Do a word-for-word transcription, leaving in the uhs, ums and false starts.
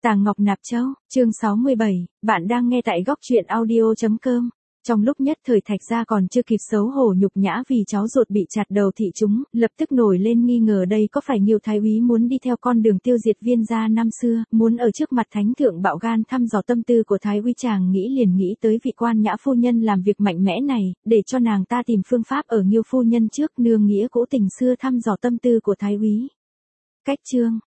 Tàng Ngọc Nạp Châu, chương sáu mươi bảy, bạn đang nghe tại góc truyện audio chấm com. Trong lúc nhất thời Thạch gia còn chưa kịp xấu hổ nhục nhã vì cháu ruột bị chặt đầu thị chúng, lập tức nổi lên nghi ngờ đây có phải Nghiêu thái úy muốn đi theo con đường tiêu diệt Viên gia năm xưa, muốn ở trước mặt thánh thượng bạo gan thăm dò tâm tư của thái úy. Chàng nghĩ liền nghĩ tới vị quan nhã phu nhân làm việc mạnh mẽ này, để cho nàng ta tìm phương pháp ở Nghiêu phu nhân trước nương nghĩa cố tình xưa thăm dò tâm tư của thái úy. Cách chương